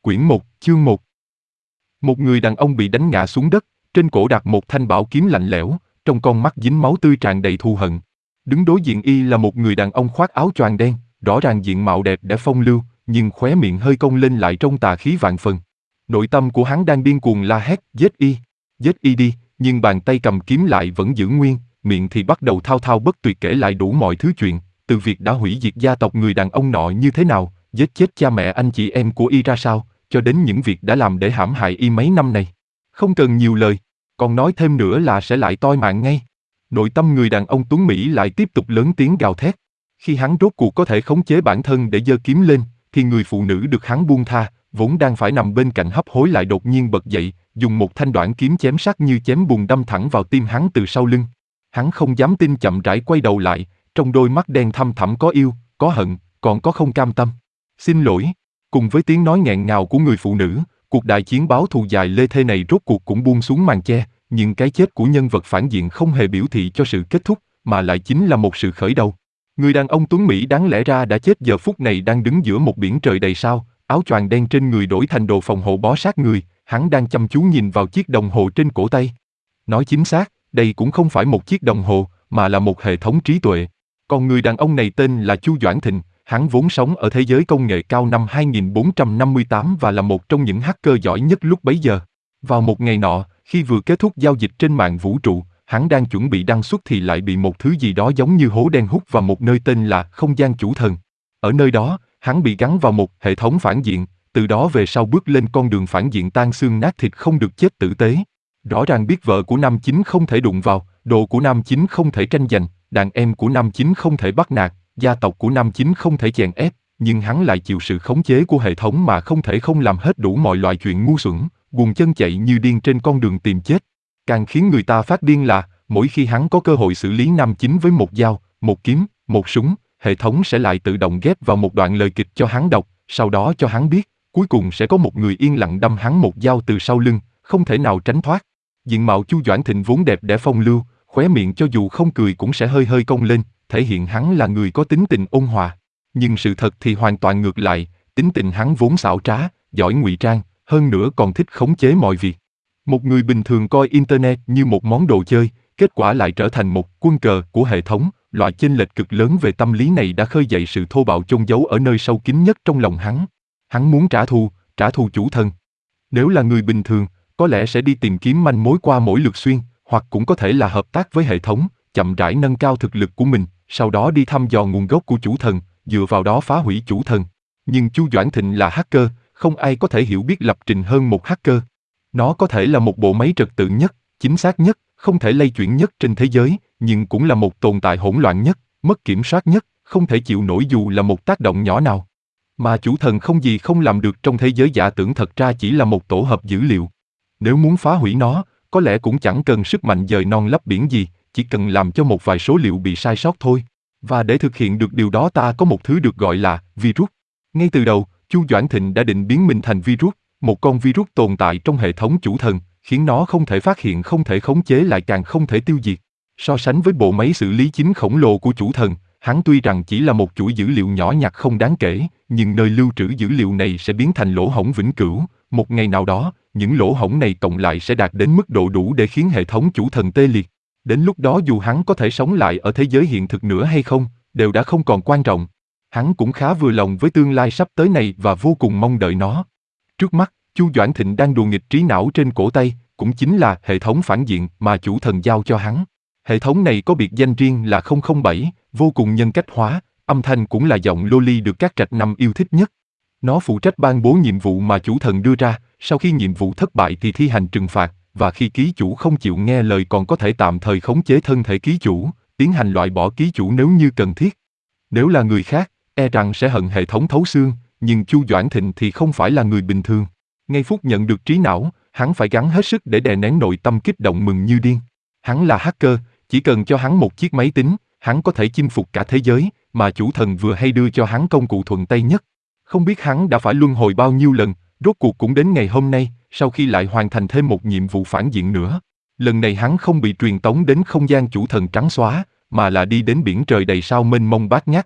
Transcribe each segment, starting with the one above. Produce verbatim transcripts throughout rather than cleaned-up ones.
Quyển một, chương một. Một người đàn ông bị đánh ngã xuống đất, trên cổ đặt một thanh bảo kiếm lạnh lẽo, trong con mắt dính máu tươi tràn đầy thù hận. Đứng đối diện y là một người đàn ông khoác áo choàng đen, rõ ràng diện mạo đẹp đẽ phong lưu, nhưng khóe miệng hơi cong lên lại trong tà khí vạn phần. Nội tâm của hắn đang điên cuồng la hét, giết y, giết y đi, nhưng bàn tay cầm kiếm lại vẫn giữ nguyên, miệng thì bắt đầu thao thao bất tuyệt kể lại đủ mọi thứ chuyện, từ việc đã hủy diệt gia tộc người đàn ông nọ như thế nào, giết chết cha mẹ anh chị em của y ra sao, cho đến những việc đã làm để hãm hại y mấy năm này. Không cần nhiều lời, còn nói thêm nữa là sẽ lại toi mạng ngay. Nội tâm người đàn ông Tuấn Mỹ lại tiếp tục lớn tiếng gào thét. Khi hắn rốt cuộc có thể khống chế bản thân để giơ kiếm lên, thì người phụ nữ được hắn buông tha, vốn đang phải nằm bên cạnh hấp hối lại đột nhiên bật dậy, dùng một thanh đoạn kiếm chém sắc như chém bùn đâm thẳng vào tim hắn từ sau lưng. Hắn không dám tin chậm rãi quay đầu lại, trong đôi mắt đen thăm thẳm có yêu, có hận, còn có không cam tâm. Xin lỗi. Cùng với tiếng nói nghẹn ngào của người phụ nữ, cuộc đại chiến báo thù dài lê thê này rốt cuộc cũng buông xuống màn che, nhưng cái chết của nhân vật phản diện không hề biểu thị cho sự kết thúc, mà lại chính là một sự khởi đầu. Người đàn ông Tuấn Mỹ đáng lẽ ra đã chết giờ phút này đang đứng giữa một biển trời đầy sao, áo choàng đen trên người đổi thành đồ phòng hộ bó sát người, hắn đang chăm chú nhìn vào chiếc đồng hồ trên cổ tay. Nói chính xác, đây cũng không phải một chiếc đồng hồ, mà là một hệ thống trí tuệ. Còn người đàn ông này tên là Chu Doãn Thịnh, hắn vốn sống ở thế giới công nghệ cao năm hai nghìn bốn trăm năm mươi tám và là một trong những hacker giỏi nhất lúc bấy giờ. Vào một ngày nọ, khi vừa kết thúc giao dịch trên mạng vũ trụ, hắn đang chuẩn bị đăng xuất thì lại bị một thứ gì đó giống như hố đen hút vào một nơi tên là không gian chủ thần. Ở nơi đó, hắn bị gắn vào một hệ thống phản diện, từ đó về sau bước lên con đường phản diện tan xương nát thịt không được chết tử tế. Rõ ràng biết vợ của nam chính không thể đụng vào, đồ của nam chính không thể tranh giành, đàn em của nam chính không thể bắt nạt, gia tộc của nam chính không thể chèn ép, nhưng hắn lại chịu sự khống chế của hệ thống mà không thể không làm hết đủ mọi loại chuyện ngu xuẩn, guồng chân chạy như điên trên con đường tìm chết. Càng khiến người ta phát điên là, mỗi khi hắn có cơ hội xử lý nam chính với một dao, một kiếm, một súng, hệ thống sẽ lại tự động ghép vào một đoạn lời kịch cho hắn đọc, sau đó cho hắn biết, cuối cùng sẽ có một người yên lặng đâm hắn một dao từ sau lưng, không thể nào tránh thoát. Diện mạo Chu Doãn Thịnh vốn đẹp đẽ phong lưu, khóe miệng cho dù không cười cũng sẽ hơi hơi cong lên, thể hiện hắn là người có tính tình ôn hòa. Nhưng sự thật thì hoàn toàn ngược lại, tính tình hắn vốn xảo trá, giỏi ngụy trang, hơn nữa còn thích khống chế mọi việc. Một người bình thường coi Internet như một món đồ chơi, kết quả lại trở thành một quân cờ của hệ thống, loại chênh lệch cực lớn về tâm lý này đã khơi dậy sự thô bạo chôn giấu ở nơi sâu kín nhất trong lòng hắn. Hắn muốn trả thù, trả thù chủ thần. Nếu là người bình thường, có lẽ sẽ đi tìm kiếm manh mối qua mỗi lượt xuyên, hoặc cũng có thể là hợp tác với hệ thống, chậm rãi nâng cao thực lực của mình, sau đó đi thăm dò nguồn gốc của chủ thần, dựa vào đó phá hủy chủ thần. Nhưng Chu Doãn Thịnh là hacker, không ai có thể hiểu biết lập trình hơn một hacker. Nó có thể là một bộ máy trật tự nhất, chính xác nhất, không thể lay chuyển nhất trên thế giới, nhưng cũng là một tồn tại hỗn loạn nhất, mất kiểm soát nhất, không thể chịu nổi dù là một tác động nhỏ nào. Mà chủ thần không gì không làm được trong thế giới giả tưởng thật ra chỉ là một tổ hợp dữ liệu. Nếu muốn phá hủy nó, có lẽ cũng chẳng cần sức mạnh dời non lấp biển gì, chỉ cần làm cho một vài số liệu bị sai sót thôi. Và để thực hiện được điều đó ta có một thứ được gọi là virus. Ngay từ đầu, Chu Doãn Thịnh đã định biến mình thành virus, một con virus tồn tại trong hệ thống chủ thần, khiến nó không thể phát hiện, không thể khống chế lại càng không thể tiêu diệt. So sánh với bộ máy xử lý chính khổng lồ của chủ thần, hắn tuy rằng chỉ là một chuỗi dữ liệu nhỏ nhặt không đáng kể, nhưng nơi lưu trữ dữ liệu này sẽ biến thành lỗ hổng vĩnh cửu. Một ngày nào đó, những lỗ hổng này cộng lại sẽ đạt đến mức độ đủ để khiến hệ thống chủ thần tê liệt. Đến lúc đó dù hắn có thể sống lại ở thế giới hiện thực nữa hay không, đều đã không còn quan trọng. Hắn cũng khá vừa lòng với tương lai sắp tới này và vô cùng mong đợi nó. Trước mắt, Chu Doãn Thịnh đang đùa nghịch trí não trên cổ tay, cũng chính là hệ thống phản diện mà chủ thần giao cho hắn. Hệ thống này có biệt danh riêng là không không bảy, vô cùng nhân cách hóa, âm thanh cũng là giọng loli được các trạch năm yêu thích nhất. Nó phụ trách ban bố nhiệm vụ mà chủ thần đưa ra, sau khi nhiệm vụ thất bại thì thi hành trừng phạt, và khi ký chủ không chịu nghe lời còn có thể tạm thời khống chế thân thể ký chủ, tiến hành loại bỏ ký chủ nếu như cần thiết. Nếu là người khác, e rằng sẽ hận hệ thống thấu xương, nhưng Chu Doãn Thịnh thì không phải là người bình thường. Ngay phút nhận được trí não, hắn phải gắng hết sức để đè nén nội tâm kích động mừng như điên. Hắn là hacker, chỉ cần cho hắn một chiếc máy tính, hắn có thể chinh phục cả thế giới, mà chủ thần vừa hay đưa cho hắn công cụ thuận tay nhất. Không biết hắn đã phải luân hồi bao nhiêu lần, rốt cuộc cũng đến ngày hôm nay, sau khi lại hoàn thành thêm một nhiệm vụ phản diện nữa. Lần này hắn không bị truyền tống đến không gian chủ thần trắng xóa, mà là đi đến biển trời đầy sao mênh mông bát ngát này,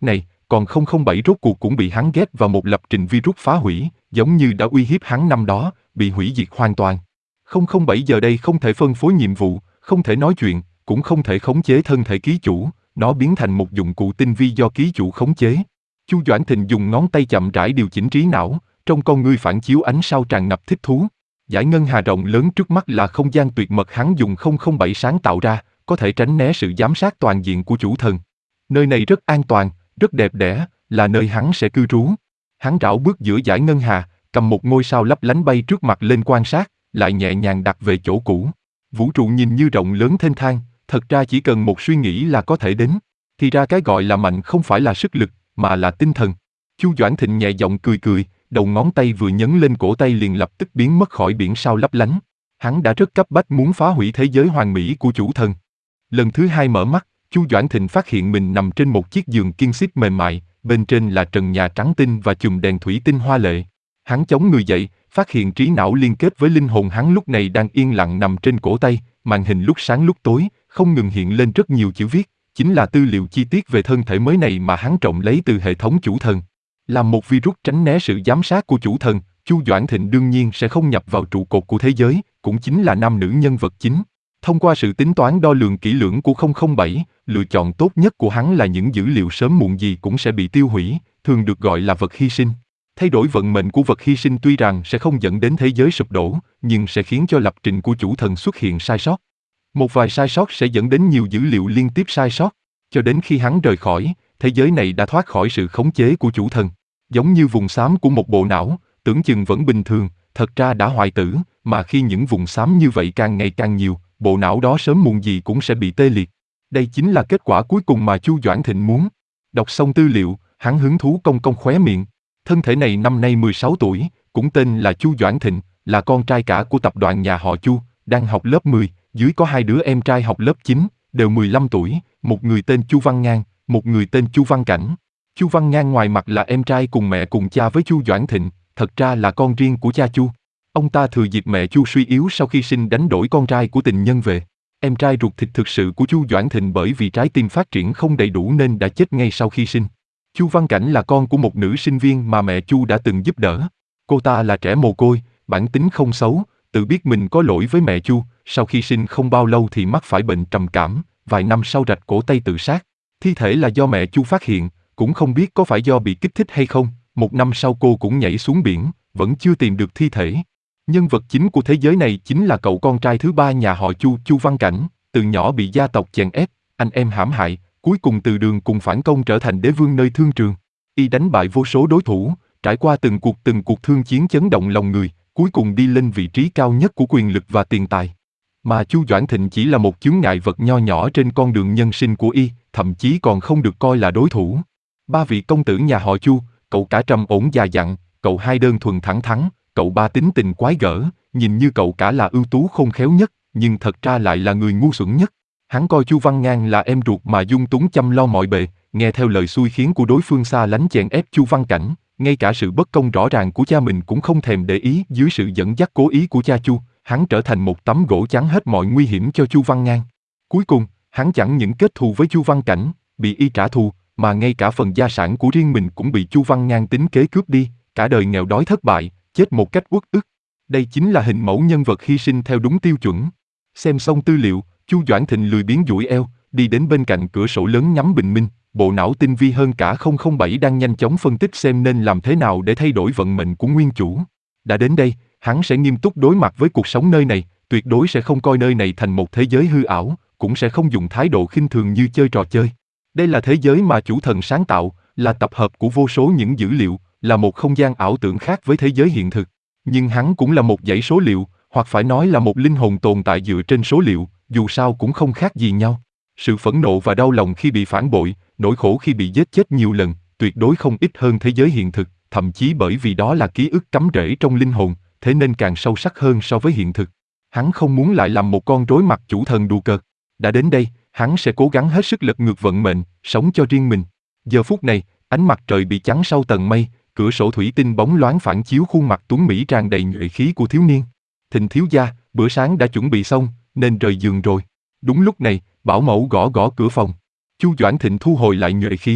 còn không không bảy rốt cuộc cũng bị hắn ghép vào một lập trình virus phá hủy, giống như đã uy hiếp hắn năm đó, bị hủy diệt hoàn toàn. không không bảy giờ đây không thể phân phối nhiệm vụ, không thể nói chuyện, cũng không thể khống chế thân thể ký chủ, nó biến thành một dụng cụ tinh vi do ký chủ khống chế. Chu Doãn Thịnh dùng ngón tay chậm rãi điều chỉnh trí não, trong con ngươi phản chiếu ánh sao tràn ngập thích thú. Dải ngân hà rộng lớn trước mắt là không gian tuyệt mật hắn dùng không không bảy sáng tạo ra, có thể tránh né sự giám sát toàn diện của chủ thần. Nơi này rất an toàn, rất đẹp đẽ, là nơi hắn sẽ cư trú. Hắn rảo bước giữa dải ngân hà, cầm một ngôi sao lấp lánh bay trước mặt lên quan sát, lại nhẹ nhàng đặt về chỗ cũ. Vũ trụ nhìn như rộng lớn thênh thang, thật ra chỉ cần một suy nghĩ là có thể đến. Thì ra cái gọi là mạnh không phải là sức lực, mà là tinh thần. Chu Doãn Thịnh nhẹ giọng cười cười, đầu ngón tay vừa nhấn lên cổ tay liền lập tức biến mất khỏi biển sao lấp lánh. Hắn đã rất cấp bách muốn phá hủy thế giới hoàn mỹ của chủ thần. Lần thứ hai mở mắt, Chu Doãn Thịnh phát hiện mình nằm trên một chiếc giường kiên xít mềm mại, bên trên là trần nhà trắng tinh và chùm đèn thủy tinh hoa lệ. Hắn chống người dậy, phát hiện trí não liên kết với linh hồn hắn lúc này đang yên lặng nằm trên cổ tay, màn hình lúc sáng lúc tối, không ngừng hiện lên rất nhiều chữ viết, chính là tư liệu chi tiết về thân thể mới này mà hắn trộm lấy từ hệ thống chủ thần. Làm một virus tránh né sự giám sát của chủ thần, Chu Doãn Thịnh đương nhiên sẽ không nhập vào trụ cột của thế giới, cũng chính là nam nữ nhân vật chính. Thông qua sự tính toán đo lường kỹ lưỡng của không không bảy, lựa chọn tốt nhất của hắn là những dữ liệu sớm muộn gì cũng sẽ bị tiêu hủy, thường được gọi là vật hy sinh. Thay đổi vận mệnh của vật hy sinh tuy rằng sẽ không dẫn đến thế giới sụp đổ, nhưng sẽ khiến cho lập trình của chủ thần xuất hiện sai sót. Một vài sai sót sẽ dẫn đến nhiều dữ liệu liên tiếp sai sót, cho đến khi hắn rời khỏi, thế giới này đã thoát khỏi sự khống chế của chủ thần. Giống như vùng xám của một bộ não, tưởng chừng vẫn bình thường, thật ra đã hoại tử, mà khi những vùng xám như vậy càng ngày càng nhiều, bộ não đó sớm muộn gì cũng sẽ bị tê liệt. Đây chính là kết quả cuối cùng mà Chu Doãn Thịnh muốn. Đọc xong tư liệu, hắn hứng thú cong cong khóe miệng. Thân thể này năm nay mười sáu tuổi, cũng tên là Chu Doãn Thịnh, là con trai cả của tập đoàn nhà họ Chu, đang học lớp mười, dưới có hai đứa em trai học lớp chín, đều mười lăm tuổi, một người tên Chu Văn Ngang, một người tên Chu Văn Cảnh. Chu Văn Ngang ngoài mặt là em trai cùng mẹ cùng cha với Chu Doãn Thịnh, thật ra là con riêng của cha Chu. Ông ta thừa dịp mẹ Chu suy yếu sau khi sinh đánh đổi con trai của tình nhân về. Em trai ruột thịt thực sự của Chu Doãn Thịnh bởi vì trái tim phát triển không đầy đủ nên đã chết ngay sau khi sinh. Chu Văn Cảnh là con của một nữ sinh viên mà mẹ Chu đã từng giúp đỡ. Cô ta là trẻ mồ côi, bản tính không xấu, tự biết mình có lỗi với mẹ Chu, sau khi sinh không bao lâu thì mắc phải bệnh trầm cảm, vài năm sau rạch cổ tay tự sát. Thi thể là do mẹ Chu phát hiện, cũng không biết có phải do bị kích thích hay không, một năm sau cô cũng nhảy xuống biển, vẫn chưa tìm được thi thể. Nhân vật chính của thế giới này chính là cậu con trai thứ ba nhà họ Chu, Chu Văn Cảnh, từ nhỏ bị gia tộc chèn ép, anh em hãm hại, cuối cùng từ đường cùng phản công trở thành đế vương nơi thương trường. Y đánh bại vô số đối thủ, trải qua từng cuộc từng cuộc thương chiến chấn động lòng người, cuối cùng đi lên vị trí cao nhất của quyền lực và tiền tài. Mà Chu Doãn Thịnh chỉ là một chướng ngại vật nho nhỏ trên con đường nhân sinh của Y, thậm chí còn không được coi là đối thủ. Ba vị công tử nhà họ Chu, cậu cả trầm ổn già dặn, cậu hai đơn thuần thẳng thắn, cậu ba tính tình quái gở, nhìn như cậu cả là ưu tú khôn khéo nhất, nhưng thật ra lại là người ngu xuẩn nhất. Hắn coi Chu Văn Ngang là em ruột mà dung túng chăm lo mọi bề, nghe theo lời xui khiến của đối phương xa lánh chèn ép Chu Văn Cảnh, ngay cả sự bất công rõ ràng của cha mình cũng không thèm để ý. Dưới sự dẫn dắt cố ý của cha Chu, hắn trở thành một tấm gỗ chắn hết mọi nguy hiểm cho Chu Văn Ngang. Cuối cùng, hắn chẳng những kết thù với Chu Văn Cảnh, bị Y trả thù, mà ngay cả phần gia sản của riêng mình cũng bị Chu Văn Ngang tính kế cướp đi, cả đời nghèo đói thất bại, chết một cách uất ức. Đây chính là hình mẫu nhân vật hy sinh theo đúng tiêu chuẩn. Xem xong tư liệu, Chu Doãn Thịnh lười biếng duỗi eo, đi đến bên cạnh cửa sổ lớn nhắm bình minh, bộ não tinh vi hơn cả không không bảy đang nhanh chóng phân tích xem nên làm thế nào để thay đổi vận mệnh của nguyên chủ. Đã đến đây, hắn sẽ nghiêm túc đối mặt với cuộc sống nơi này, tuyệt đối sẽ không coi nơi này thành một thế giới hư ảo, cũng sẽ không dùng thái độ khinh thường như chơi trò chơi. Đây là thế giới mà chủ thần sáng tạo, là tập hợp của vô số những dữ liệu, là một không gian ảo tưởng khác với thế giới hiện thực. Nhưng hắn cũng là một dãy số liệu, hoặc phải nói là một linh hồn tồn tại dựa trên số liệu, dù sao cũng không khác gì nhau. Sự phẫn nộ và đau lòng khi bị phản bội, nỗi khổ khi bị giết chết nhiều lần, tuyệt đối không ít hơn thế giới hiện thực, thậm chí bởi vì đó là ký ức cắm rễ trong linh hồn, thế nên càng sâu sắc hơn so với hiện thực. Hắn không muốn lại làm một con rối mặt chủ thần đùa cợt. Đã đến đây, hắn sẽ cố gắng hết sức lật ngược vận mệnh, sống cho riêng mình. Giờ phút này, ánh mặt trời bị chắn sau tầng mây, cửa sổ thủy tinh bóng loáng phản chiếu khuôn mặt tuấn mỹ tràn đầy nhuệ khí của thiếu niên. Thịnh thiếu gia, bữa sáng đã chuẩn bị xong, nên rời giường rồi. Đúng lúc này, bảo mẫu gõ gõ cửa phòng. Chu Doãn Thịnh thu hồi lại nhuệ khí,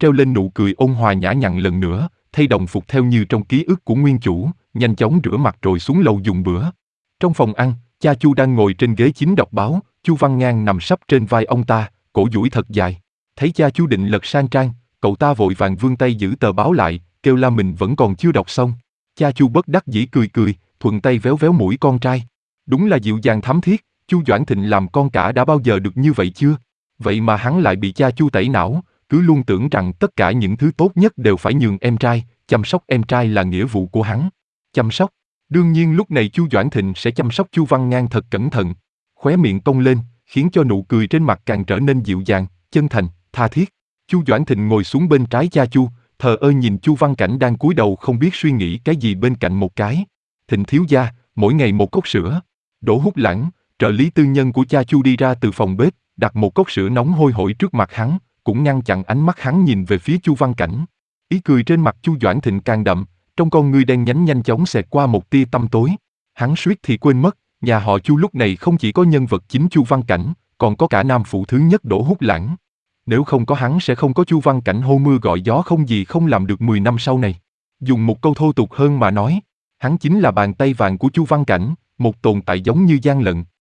treo lên nụ cười ôn hòa nhã nhặn lần nữa, thay đồng phục theo như trong ký ức của nguyên chủ, nhanh chóng rửa mặt rồi xuống lầu dùng bữa. Trong phòng ăn, cha Chu đang ngồi trên ghế chính đọc báo, Chu Văn Ngang nằm sấp trên vai ông ta, cổ duỗi thật dài. Thấy cha Chu định lật sang trang, cậu ta vội vàng vươn tay giữ tờ báo lại, kêu la mình vẫn còn chưa đọc xong. Cha Chu bất đắc dĩ cười cười, thuận tay véo véo mũi con trai. Đúng là dịu dàng thắm thiết, Chu Doãn Thịnh làm con cả đã bao giờ được như vậy chưa? Vậy mà hắn lại bị cha Chu tẩy não, cứ luôn tưởng rằng tất cả những thứ tốt nhất đều phải nhường em trai, chăm sóc em trai là nghĩa vụ của hắn. Chăm sóc? Đương nhiên lúc này Chu Doãn Thịnh sẽ chăm sóc Chu Văn Ngang thật cẩn thận. Khóe miệng cong lên, khiến cho nụ cười trên mặt càng trở nên dịu dàng, chân thành, tha thiết. Chu Doãn Thịnh ngồi xuống bên trái cha Chu, thờ ơ nhìn Chu Văn Cảnh đang cúi đầu không biết suy nghĩ cái gì bên cạnh một cái. Thịnh thiếu gia, mỗi ngày một cốc sữa. Đỗ Húc Lãng, trợ lý tư nhân của cha Chu đi ra từ phòng bếp, đặt một cốc sữa nóng hôi hổi trước mặt hắn, cũng ngăn chặn ánh mắt hắn nhìn về phía Chu Văn Cảnh. Ý cười trên mặt Chu Doãn Thịnh càng đậm, trong con ngươi đen nhánh nhanh chóng xẹt qua một tia tăm tối. Hắn suýt thì quên mất, nhà họ Chu lúc này không chỉ có nhân vật chính Chu Văn Cảnh, còn có cả nam phụ thứ nhất Đỗ Húc Lãng. Nếu không có hắn sẽ không có Chu Văn Cảnh hô mưa gọi gió không gì không làm được mười năm sau này. Dùng một câu thô tục hơn mà nói, hắn chính là bàn tay vàng của Chu Văn Cảnh, một tồn tại giống như gian lận,